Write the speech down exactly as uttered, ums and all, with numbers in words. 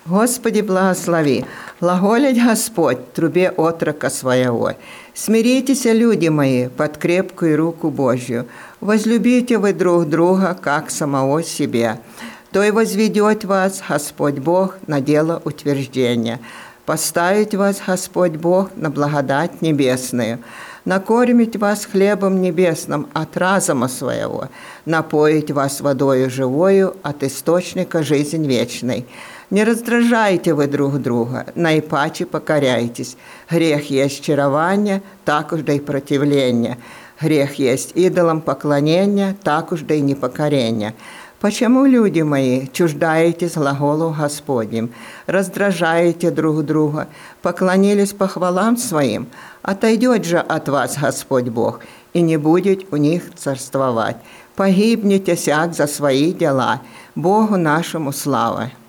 Господи, благослови. Глаголить Господь в трубе отрока своего. Смиритесь, люди мои, под крепкую руку Божью. Возлюбите вы друг друга, как самого себя. То и возведет вас Господь Бог на дело утверждения. Поставить вас Господь Бог на благодать небесную. Накормить вас хлебом небесным от разума своего. Напоить вас водою живою от источника жизни вечной. Не раздражайте вы друг друга, наипаче покоряйтесь. Грех есть чарование, так уж да и противление. Грех есть идолам поклонения, так уж да и непокорение. Почему, люди мои, чуждаетесь глаголу Господним, раздражаете друг друга, поклонились похвалам своим? Отойдет же от вас Господь Бог, и не будет у них царствовать. Погибнете всяк за свои дела, Богу нашему слава.